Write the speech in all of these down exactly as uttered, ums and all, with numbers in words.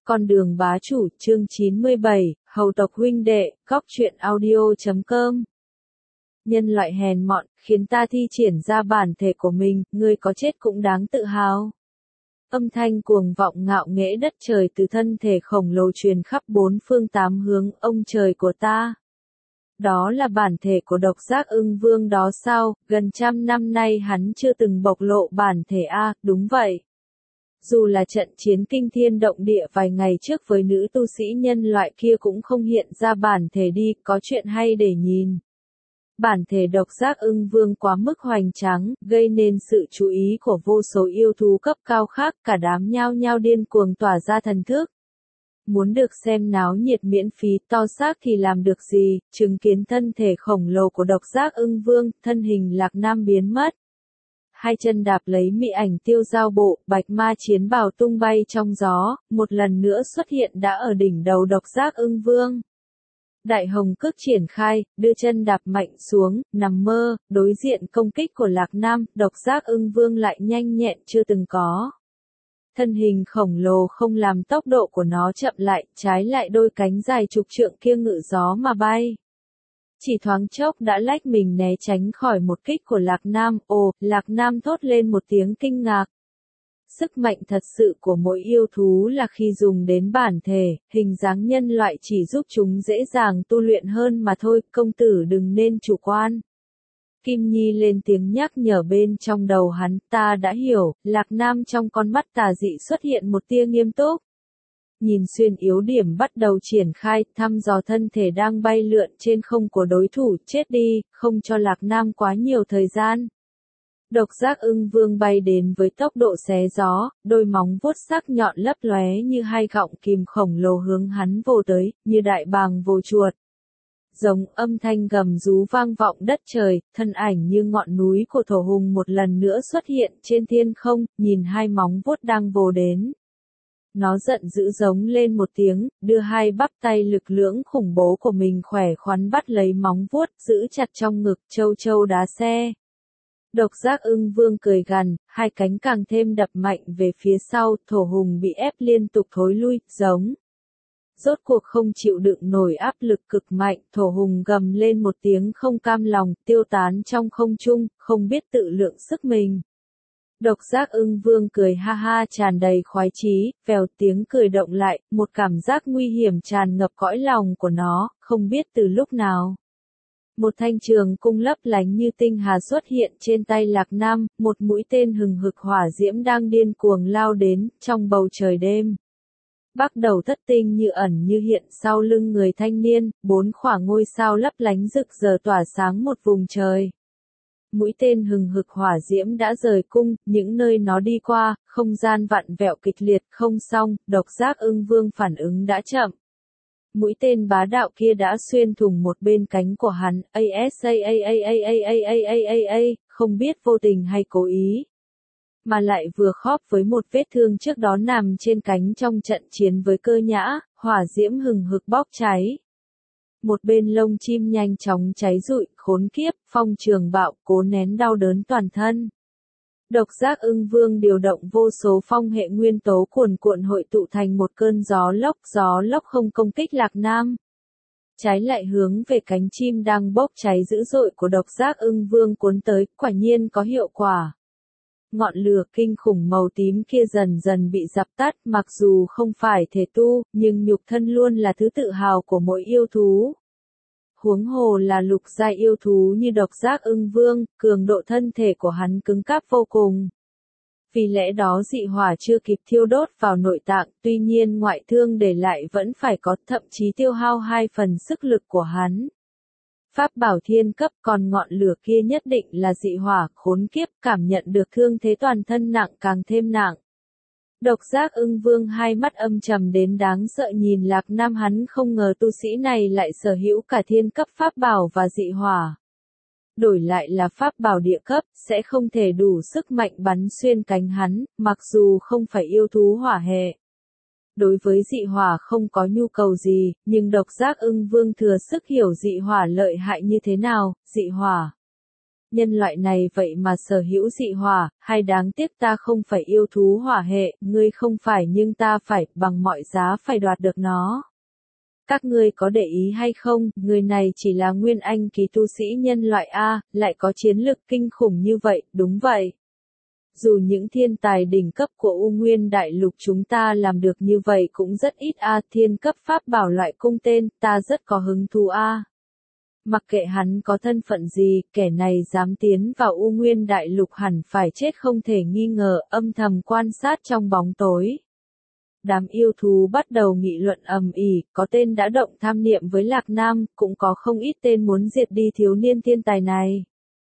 Con đường bá chủ, chương chín mươi bảy, hầu tộc huynh đệ, góc truyện audio chấm com. Nhân loại hèn mọn, khiến ta thi triển ra bản thể của mình, ngươi có chết cũng đáng tự hào. Âm thanh cuồng vọng ngạo nghễ đất trời từ thân thể khổng lồ truyền khắp bốn phương tám hướng, ông trời của ta. Đó là bản thể của độc giác ưng vương đó sao, gần trăm năm nay hắn chưa từng bộc lộ bản thể a, đúng vậy. Dù là trận chiến kinh thiên động địa vài ngày trước với nữ tu sĩ nhân loại kia cũng không hiện ra bản thể đi, có chuyện hay để nhìn. Bản thể độc giác ưng vương quá mức hoành tráng, gây nên sự chú ý của vô số yêu thú cấp cao khác, cả đám nhao nhao điên cuồng tỏa ra thần thức. Muốn được xem náo nhiệt miễn phí, to xác thì làm được gì, chứng kiến thân thể khổng lồ của độc giác ưng vương, thân hình Lạc Nam biến mất. Hai chân đạp lấy mị ảnh tiêu giao bộ, bạch ma chiến bào tung bay trong gió, một lần nữa xuất hiện đã ở đỉnh đầu độc giác ưng vương. Đại hồng cước triển khai, đưa chân đạp mạnh xuống, nằm mơ, đối diện công kích của Lạc Nam, độc giác ưng vương lại nhanh nhẹn chưa từng có. Thân hình khổng lồ không làm tốc độ của nó chậm lại, trái lại đôi cánh dài chục trượng kia ngự gió mà bay. Chỉ thoáng chốc đã lách mình né tránh khỏi một kích của Lạc Nam, ồ, Lạc Nam thốt lên một tiếng kinh ngạc. Sức mạnh thật sự của mỗi yêu thú là khi dùng đến bản thể, hình dáng nhân loại chỉ giúp chúng dễ dàng tu luyện hơn mà thôi, công tử đừng nên chủ quan. Kim Nhi lên tiếng nhắc nhở bên trong đầu hắn, ta đã hiểu, Lạc Nam trong con mắt tà dị xuất hiện một tia nghiêm túc. Nhìn xuyên yếu điểm bắt đầu triển khai, thăm dò thân thể đang bay lượn trên không của đối thủ, chết đi, không cho Lạc Nam quá nhiều thời gian. Độc giác ưng vương bay đến với tốc độ xé gió, đôi móng vuốt sắc nhọn lấp lóe như hai gọng kìm khổng lồ hướng hắn vồ tới, như đại bàng vồ chuột. Giống âm thanh gầm rú vang vọng đất trời, thân ảnh như ngọn núi của thổ hùng một lần nữa xuất hiện trên thiên không, nhìn hai móng vuốt đang vồ đến. Nó giận dữ giống lên một tiếng, đưa hai bắp tay lực lưỡng khủng bố của mình khỏe khoắn bắt lấy móng vuốt, giữ chặt trong ngực, châu châu đá xe. Độc giác ưng vương cười gằn, hai cánh càng thêm đập mạnh về phía sau, thổ hùng bị ép liên tục thối lui, giống. Rốt cuộc không chịu đựng nổi áp lực cực mạnh, thổ hùng gầm lên một tiếng không cam lòng, tiêu tán trong không trung, không biết tự lượng sức mình. Độc giác ưng vương cười ha ha tràn đầy khoái chí, vèo tiếng cười động lại, một cảm giác nguy hiểm tràn ngập cõi lòng của nó, không biết từ lúc nào. Một thanh trường cung lấp lánh như tinh hà xuất hiện trên tay Lạc Nam, một mũi tên hừng hực hỏa diễm đang điên cuồng lao đến, trong bầu trời đêm. Bắt đầu thất tinh như ẩn như hiện sau lưng người thanh niên, bốn khỏa ngôi sao lấp lánh rực rỡ tỏa sáng một vùng trời. Mũi tên hừng hực hỏa diễm đã rời cung, những nơi nó đi qua, không gian vặn vẹo kịch liệt, không xong, độc giác ưng vương phản ứng đã chậm. Mũi tên bá đạo kia đã xuyên thủng một bên cánh của hắn, a s a a a a a a a a a a, không biết vô tình hay cố ý. Mà lại vừa khớp với một vết thương trước đó nằm trên cánh trong trận chiến với Cơ Nhã, hỏa diễm hừng hực bốc cháy. Một bên lông chim nhanh chóng cháy rụi, khốn kiếp, phong trường bạo, cố nén đau đớn toàn thân. Độc giác ưng vương điều động vô số phong hệ nguyên tố cuồn cuộn hội tụ thành một cơn gió lốc, gió lốc không công kích Lạc Nam. Trái lại hướng về cánh chim đang bốc cháy dữ dội của độc giác ưng vương cuốn tới, quả nhiên có hiệu quả. Ngọn lửa kinh khủng màu tím kia dần dần bị dập tắt, mặc dù không phải thể tu, nhưng nhục thân luôn là thứ tự hào của mỗi yêu thú. Huống hồ là lục giai yêu thú như độc giác ưng vương, cường độ thân thể của hắn cứng cáp vô cùng. Vì lẽ đó dị hỏa chưa kịp thiêu đốt vào nội tạng, tuy nhiên ngoại thương để lại vẫn phải có, thậm chí tiêu hao hai phần sức lực của hắn. Pháp bảo thiên cấp, còn ngọn lửa kia nhất định là dị hỏa, khốn kiếp, cảm nhận được thương thế toàn thân nặng càng thêm nặng. Độc giác ưng vương hai mắt âm trầm đến đáng sợ nhìn Lạc Nam, hắn không ngờ tu sĩ này lại sở hữu cả thiên cấp pháp bảo và dị hỏa. Đổi lại là pháp bảo địa cấp, sẽ không thể đủ sức mạnh bắn xuyên cánh hắn, mặc dù không phải yêu thú hỏa hệ. Đối với dị hỏa không có nhu cầu gì, nhưng độc giác ưng vương thừa sức hiểu dị hỏa lợi hại như thế nào, dị hỏa. nhân loại này vậy mà sở hữu dị hỏa, hay đáng tiếc ta không phải yêu thú hỏa hệ, ngươi không phải nhưng ta phải, bằng mọi giá phải đoạt được nó. Các ngươi có để ý hay không, người này chỉ là nguyên anh kỳ tu sĩ nhân loại A, lại có chiến lực kinh khủng như vậy, đúng vậy. Dù những thiên tài đỉnh cấp của U Nguyên Đại Lục chúng ta làm được như vậy cũng rất ít A, thiên cấp pháp bảo loại cung tên, ta rất có hứng thú A. Mặc kệ hắn có thân phận gì, kẻ này dám tiến vào U Nguyên Đại Lục hẳn phải chết không thể nghi ngờ, âm thầm quan sát trong bóng tối. Đám yêu thú bắt đầu nghị luận ầm ĩ, có tên đã động tham niệm với Lạc Nam, cũng có không ít tên muốn diệt đi thiếu niên thiên tài này.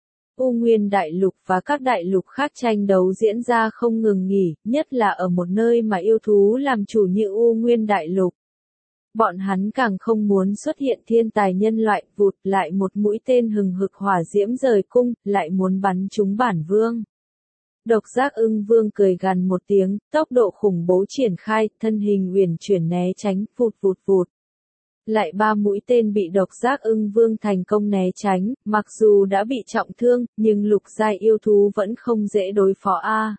U Nguyên Đại Lục và các đại lục khác tranh đấu diễn ra không ngừng nghỉ, nhất là ở một nơi mà yêu thú làm chủ như U Nguyên Đại Lục. Bọn hắn càng không muốn xuất hiện thiên tài nhân loại, vụt lại một mũi tên hừng hực hỏa diễm rời cung, lại muốn bắn trúng bản vương. Độc giác ưng vương cười gằn một tiếng, tốc độ khủng bố triển khai, thân hình uyển chuyển né tránh, vụt vụt vụt. Lại ba mũi tên bị độc giác ưng vương thành công né tránh, mặc dù đã bị trọng thương, nhưng lục giai yêu thú vẫn không dễ đối phó a.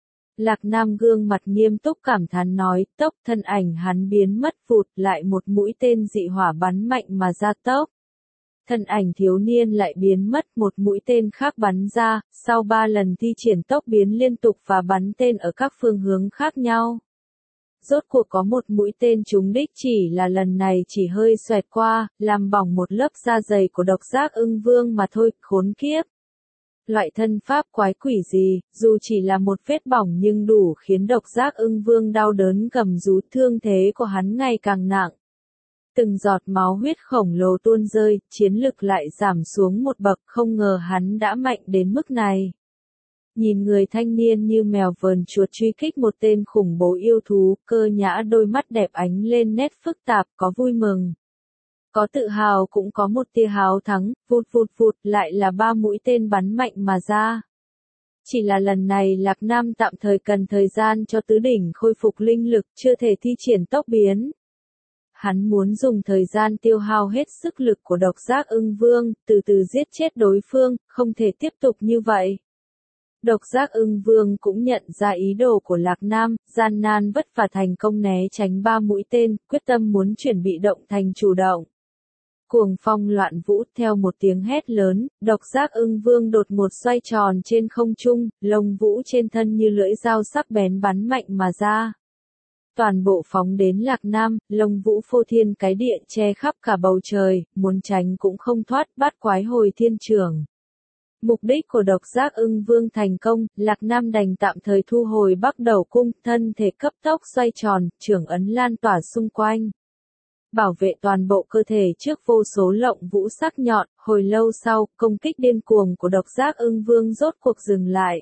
Lạc Nam gương mặt nghiêm túc cảm thán nói, tốc thân ảnh hắn biến mất vụt lại một mũi tên dị hỏa bắn mạnh mà ra tốc. Thân ảnh thiếu niên lại biến mất một mũi tên khác bắn ra, sau ba lần thi triển tốc biến liên tục và bắn tên ở các phương hướng khác nhau. Rốt cuộc có một mũi tên trúng đích chỉ là lần này chỉ hơi xoẹt qua, làm bỏng một lớp da dày của độc giác ưng vương mà thôi, khốn kiếp. Loại thân pháp quái quỷ gì, dù chỉ là một vết bỏng nhưng đủ khiến độc giác ưng vương đau đớn cầm rú, thương thế của hắn ngày càng nặng. Từng giọt máu huyết khổng lồ tuôn rơi, chiến lực lại giảm xuống một bậc, không ngờ hắn đã mạnh đến mức này. Nhìn người thanh niên như mèo vờn chuột truy kích một tên khủng bố yêu thú, Cơ Nhã đôi mắt đẹp ánh lên nét phức tạp, có vui mừng. Có tự hào cũng có một tia háo thắng, vụt vụt vụt lại là ba mũi tên bắn mạnh mà ra. Chỉ là lần này Lạc Nam tạm thời cần thời gian cho tứ đỉnh khôi phục linh lực, chưa thể thi triển tốc biến. Hắn muốn dùng thời gian tiêu hao hết sức lực của độc giác ưng vương, từ từ giết chết đối phương, không thể tiếp tục như vậy. Độc giác ưng vương cũng nhận ra ý đồ của Lạc Nam, gian nan vất vả thành công né tránh ba mũi tên, quyết tâm muốn chuyển bị động thành chủ động. Cuồng phong loạn vũ, theo một tiếng hét lớn, độc giác ưng vương đột ngột xoay tròn trên không trung, lông vũ trên thân như lưỡi dao sắc bén bắn mạnh mà ra. Toàn bộ phóng đến Lạc Nam, lông vũ phô thiên cái địa che khắp cả bầu trời, muốn tránh cũng không thoát, bát quái hồi thiên trường. Mục đích của độc giác ưng vương thành công, Lạc Nam đành tạm thời thu hồi Bắc Đầu cung, thân thể cấp tốc xoay tròn, trưởng ấn lan tỏa xung quanh. Bảo vệ toàn bộ cơ thể trước vô số lộng vũ sắc nhọn, hồi lâu sau, công kích điên cuồng của độc giác ưng vương rốt cuộc dừng lại.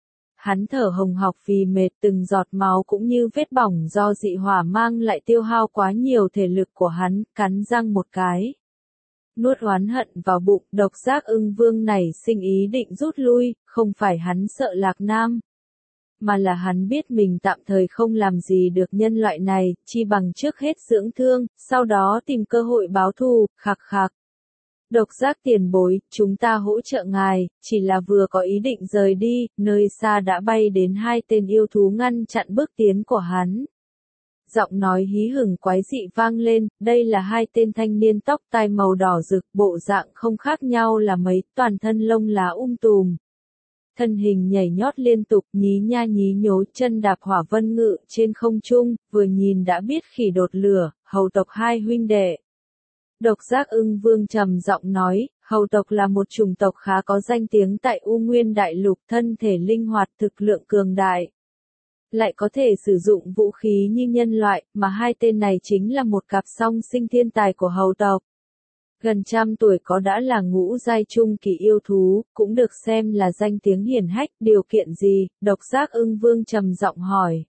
Hắn thở hồng hộc vì mệt, từng giọt máu cũng như vết bỏng do dị hỏa mang lại tiêu hao quá nhiều thể lực của hắn, cắn răng một cái. Nuốt oán hận vào bụng, độc giác ưng vương này sinh ý định rút lui, không phải hắn sợ Lạc Nam. Mà là hắn biết mình tạm thời không làm gì được nhân loại này, chi bằng trước hết dưỡng thương, sau đó tìm cơ hội báo thù, khạc khạc. Độc giác tiền bối, chúng ta hỗ trợ ngài, chỉ là vừa có ý định rời đi, nơi xa đã bay đến hai tên yêu thú ngăn chặn bước tiến của hắn. Giọng nói hí hửng quái dị vang lên, đây là hai tên thanh niên tóc tai màu đỏ rực, bộ dạng không khác nhau là mấy, toàn thân lông lá um tùm. Thân hình nhảy nhót liên tục, nhí nha nhí nhố, chân đạp hỏa vân ngự trên không trung, vừa nhìn đã biết khỉ đột lửa, hầu tộc hai huynh đệ. Độc giác ưng vương trầm giọng nói, hầu tộc là một chủng tộc khá có danh tiếng tại U Nguyên Đại Lục, thân thể linh hoạt, thực lượng cường đại. Lại có thể sử dụng vũ khí như nhân loại, mà hai tên này chính là một cặp song sinh thiên tài của hầu tộc. Gần trăm tuổi có đã là ngũ giai trung kỳ yêu thú, cũng được xem là danh tiếng hiển hách, điều kiện gì, độc giác ưng vương trầm giọng hỏi.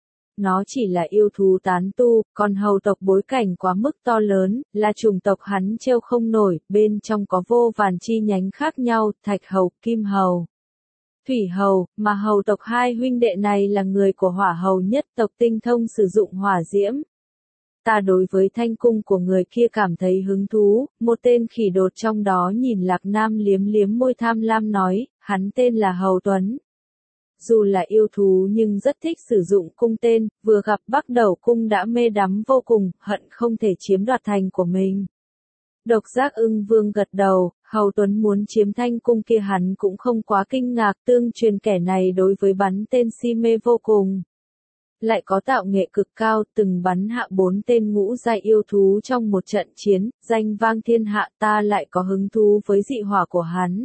Nó chỉ là yêu thú tán tu, còn hầu tộc bối cảnh quá mức to lớn, là chủng tộc hắn trêu không nổi, bên trong có vô vàn chi nhánh khác nhau, thạch hầu, kim hầu, thủy hầu, mà hầu tộc hai huynh đệ này là người của hỏa hầu nhất tộc tinh thông sử dụng hỏa diễm. Ta đối với thanh cung của người kia cảm thấy hứng thú, một tên khỉ đột trong đó nhìn Lạc Nam liếm liếm môi tham lam nói, hắn tên là Hầu Tuấn. Dù là yêu thú nhưng rất thích sử dụng cung tên, vừa gặp Bắc Đầu cung đã mê đắm vô cùng, hận không thể chiếm đoạt thành của mình. Độc Giác Ưng Vương gật đầu, Hầu Tuấn muốn chiếm thanh cung kia hắn cũng không quá kinh ngạc, tương truyền kẻ này đối với bắn tên si mê vô cùng. Lại có tạo nghệ cực cao, từng bắn hạ bốn tên ngũ giai yêu thú trong một trận chiến, danh vang thiên hạ, ta lại có hứng thú với dị hỏa của hắn.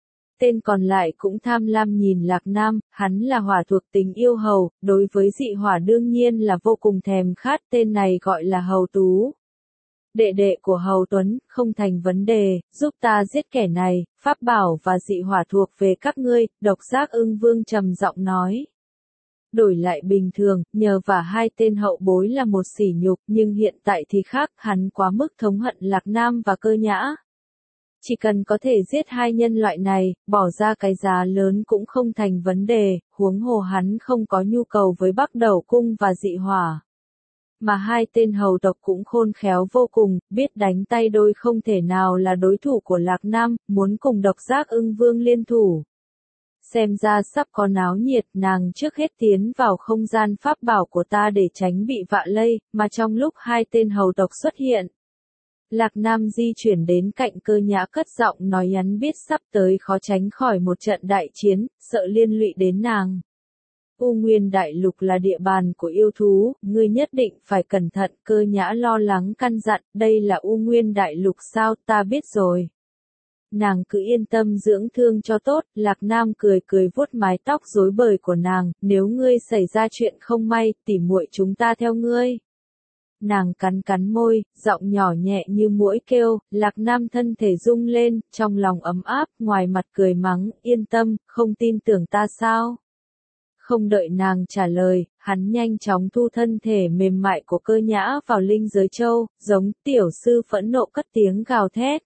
Tên còn lại cũng tham lam nhìn Lạc Nam, hắn là hỏa thuộc tính yêu hầu, đối với dị hỏa đương nhiên là vô cùng thèm khát, tên này gọi là Hầu Tú. Đệ đệ của Hầu Tuấn, không thành vấn đề, giúp ta giết kẻ này, pháp bảo và dị hỏa thuộc về các ngươi, Độc Giác Ưng Vương trầm giọng nói. Đổi lại bình thường, nhờ vả hai tên hậu bối là một sỉ nhục, nhưng hiện tại thì khác, hắn quá mức thống hận Lạc Nam và Cơ Nhã. Chỉ cần có thể giết hai nhân loại này, bỏ ra cái giá lớn cũng không thành vấn đề, huống hồ hắn không có nhu cầu với Bắc Đầu cung và dị hỏa. Mà hai tên hầu tộc cũng khôn khéo vô cùng, biết đánh tay đôi không thể nào là đối thủ của Lạc Nam, muốn cùng Độc Giác Ưng Vương liên thủ. Xem ra sắp có náo nhiệt, nàng trước hết tiến vào không gian pháp bảo của ta để tránh bị vạ lây, mà trong lúc hai tên hầu tộc xuất hiện. Lạc Nam di chuyển đến cạnh Cơ Nhã cất giọng nói hắn biết sắp tới khó tránh khỏi một trận đại chiến, sợ liên lụy đến nàng. U Nguyên Đại Lục là địa bàn của yêu thú, ngươi nhất định phải cẩn thận, Cơ Nhã lo lắng căn dặn, đây là U Nguyên Đại Lục sao, ta biết rồi. Nàng cứ yên tâm dưỡng thương cho tốt, Lạc Nam cười cười vuốt mái tóc rối bời của nàng, nếu ngươi xảy ra chuyện không may, tỉ muội chúng ta theo ngươi. Nàng cắn cắn môi, giọng nhỏ nhẹ như muỗi kêu, Lạc Nam thân thể rung lên, trong lòng ấm áp, ngoài mặt cười mắng, yên tâm, không tin tưởng ta sao? Không đợi nàng trả lời, hắn nhanh chóng thu thân thể mềm mại của Cơ Nhã vào linh giới châu, giống tiểu sư phẫn nộ cất tiếng gào thét.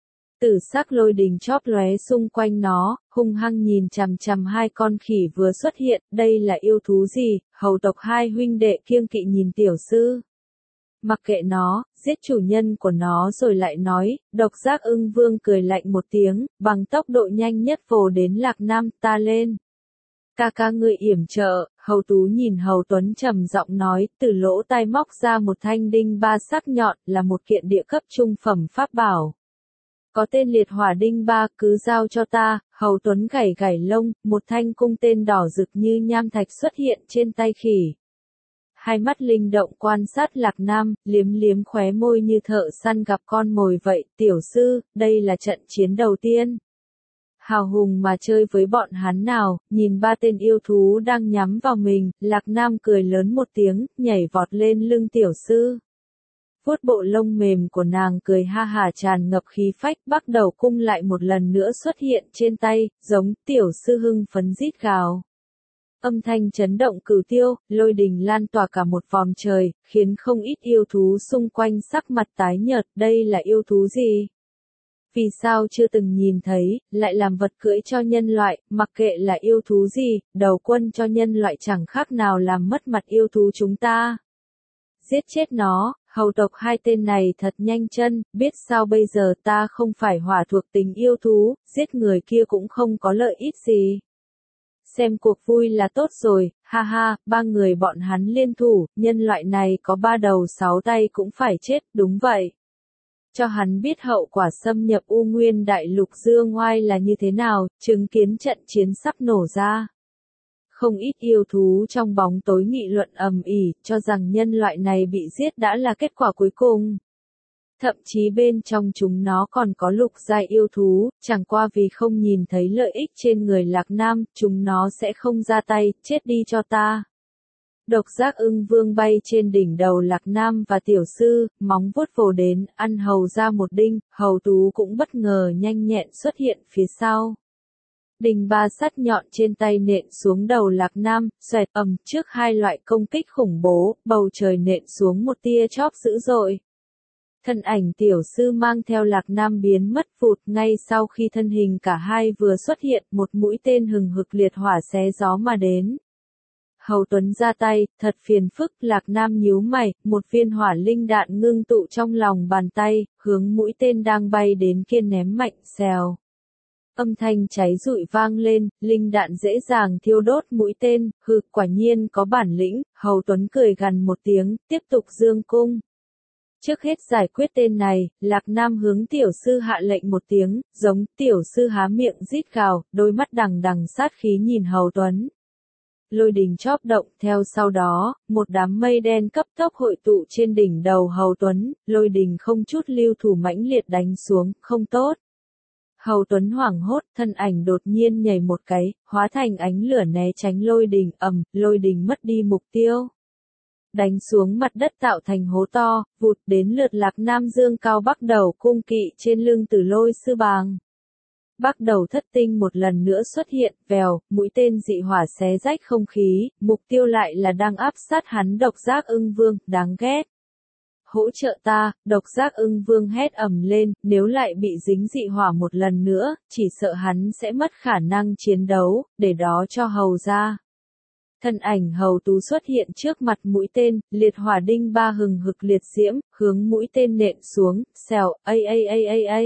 Tử sắc lôi đình chóp lóe xung quanh nó, hung hăng nhìn chằm chằm hai con khỉ vừa xuất hiện, đây là yêu thú gì, hầu tộc hai huynh đệ kiêng kỵ nhìn tiểu sư. Mặc kệ nó, giết chủ nhân của nó rồi lại nói, Độc Giác Ưng Vương cười lạnh một tiếng, bằng tốc độ nhanh nhất vồ đến Lạc Nam, ta lên. Ca ca ngươi yểm trợ, Hầu Tú nhìn Hầu Tuấn trầm giọng nói, từ lỗ tai móc ra một thanh đinh ba sắc nhọn, là một kiện địa cấp trung phẩm pháp bảo. Có tên liệt hỏa đinh ba, cứ giao cho ta, Hầu Tuấn gảy gảy lông, một thanh cung tên đỏ rực như nham thạch xuất hiện trên tay khỉ. Hai mắt linh động quan sát Lạc Nam, liếm liếm khóe môi như thợ săn gặp con mồi vậy, tiểu sư, đây là trận chiến đầu tiên. Hào hùng mà chơi với bọn hắn nào, nhìn ba tên yêu thú đang nhắm vào mình, Lạc Nam cười lớn một tiếng, nhảy vọt lên lưng tiểu sư. Vuốt bộ lông mềm của nàng cười ha hà tràn ngập khí phách, Bắc Đầu cung lại một lần nữa xuất hiện trên tay, giống tiểu sư hưng phấn rít gào. Âm thanh chấn động cửu tiêu, lôi đình lan tỏa cả một vòm trời, khiến không ít yêu thú xung quanh sắc mặt tái nhợt, đây là yêu thú gì? Vì sao chưa từng nhìn thấy, lại làm vật cưỡi cho nhân loại, mặc kệ là yêu thú gì, đầu quân cho nhân loại chẳng khác nào làm mất mặt yêu thú chúng ta. Giết chết nó, hầu tộc hai tên này thật nhanh chân, biết sao bây giờ ta không phải hỏa thuộc tính yêu thú, giết người kia cũng không có lợi ích gì. Xem cuộc vui là tốt rồi, ha ha, ba người bọn hắn liên thủ, nhân loại này có ba đầu sáu tay cũng phải chết, đúng vậy. Cho hắn biết hậu quả xâm nhập U Nguyên Đại Lục Dương Oai là như thế nào, chứng kiến trận chiến sắp nổ ra. Không ít yêu thú trong bóng tối nghị luận ầm ĩ, cho rằng nhân loại này bị giết đã là kết quả cuối cùng. Thậm chí bên trong chúng nó còn có lục giai yêu thú, chẳng qua vì không nhìn thấy lợi ích trên người Lạc Nam, chúng nó sẽ không ra tay, chết đi cho ta. Độc Giác Ưng Vương bay trên đỉnh đầu Lạc Nam và tiểu sư, móng vuốt vồ đến, ăn hầu ra một đinh, Hầu Tú cũng bất ngờ nhanh nhẹn xuất hiện phía sau. Đinh ba sắt nhọn trên tay nện xuống đầu Lạc Nam, xoẹt ầm trước hai loại công kích khủng bố, bầu trời nện xuống một tia chóp dữ dội. Thân ảnh tiểu sư mang theo Lạc Nam biến mất vụt, ngay sau khi thân hình cả hai vừa xuất hiện, một mũi tên hừng hực liệt hỏa xé gió mà đến. Hầu Tuấn ra tay, thật phiền phức, Lạc Nam nhíu mày, một viên hỏa linh đạn ngưng tụ trong lòng bàn tay, hướng mũi tên đang bay đến kia ném mạnh, xèo. Âm thanh cháy rụi vang lên, linh đạn dễ dàng thiêu đốt mũi tên, hừ, quả nhiên có bản lĩnh, Hầu Tuấn cười gằn một tiếng, tiếp tục dương cung. Trước hết giải quyết tên này, Lạc Nam hướng tiểu sư hạ lệnh một tiếng, giống tiểu sư há miệng rít gào, đôi mắt đằng đằng sát khí nhìn Hầu Tuấn. Lôi đình chóp động, theo sau đó, một đám mây đen cấp tốc hội tụ trên đỉnh đầu Hầu Tuấn, lôi đình không chút lưu thủ mãnh liệt đánh xuống, không tốt. Hầu Tuấn hoảng hốt, thân ảnh đột nhiên nhảy một cái, hóa thành ánh lửa né tránh lôi đình, ầm, lôi đình mất đi mục tiêu. Đánh xuống mặt đất tạo thành hố to, vụt đến lượt Lạc Nam dương cao bắc đầu cung kỵ trên lưng Tử Lôi sư bàng. Bắc đầu thất tinh một lần nữa xuất hiện, vèo, mũi tên dị hỏa xé rách không khí, mục tiêu lại là đang áp sát hắn Độc Giác Ưng Vương, đáng ghét. Hỗ trợ ta, Độc Giác Ưng Vương hét ầm lên, nếu lại bị dính dị hỏa một lần nữa, chỉ sợ hắn sẽ mất khả năng chiến đấu, để đó cho Hầu ra. Thân ảnh Hầu Tú xuất hiện trước mặt mũi tên, liệt hỏa đinh ba hừng hực liệt diễm, hướng mũi tên nện xuống, xèo, a a a a a.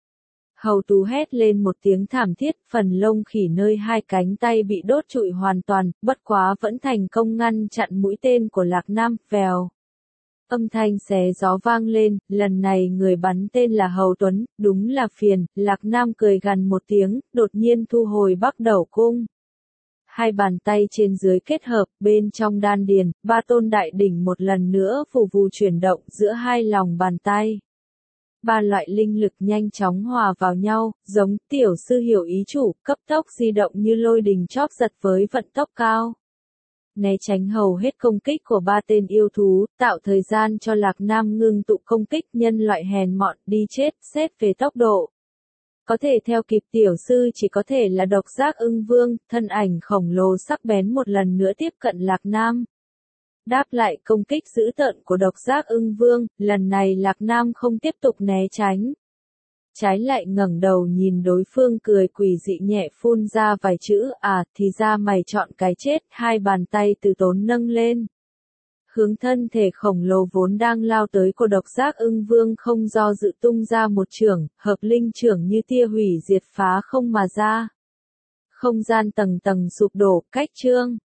Hầu Tú hét lên một tiếng thảm thiết, phần lông khỉ nơi hai cánh tay bị đốt trụi hoàn toàn, bất quá vẫn thành công ngăn chặn mũi tên của Lạc Nam, vèo. Âm thanh xé gió vang lên, lần này người bắn tên là Hầu Tuấn, đúng là phiền, Lạc Nam cười gằn một tiếng, đột nhiên thu hồi bắc đầu cung. Hai bàn tay trên dưới kết hợp, bên trong đan điền, ba tôn đại đỉnh một lần nữa phù phù chuyển động giữa hai lòng bàn tay. Ba loại linh lực nhanh chóng hòa vào nhau, giống tiểu sư hiểu ý chủ, cấp tốc di động như lôi đình chóp giật với vận tốc cao. Né tránh hầu hết công kích của ba tên yêu thú, tạo thời gian cho Lạc Nam ngưng tụ công kích nhân loại hèn mọn, đi chết, xét về tốc độ. Có thể theo kịp tiểu sư chỉ có thể là Độc Giác Ưng Vương, thân ảnh khổng lồ sắc bén một lần nữa tiếp cận Lạc Nam. Đáp lại công kích dữ tợn của Độc Giác Ưng Vương, lần này Lạc Nam không tiếp tục né tránh. Trái lại ngẩng đầu nhìn đối phương cười quỷ dị nhẹ phun ra vài chữ, à, thì ra mày chọn cái chết, hai bàn tay từ tốn nâng lên. Hướng thân thể khổng lồ vốn đang lao tới của Độc Giác Ưng Vương không do dự tung ra một chưởng, hợp linh chưởng như tia hủy diệt phá không mà ra. Không gian tầng tầng sụp đổ, cách trương.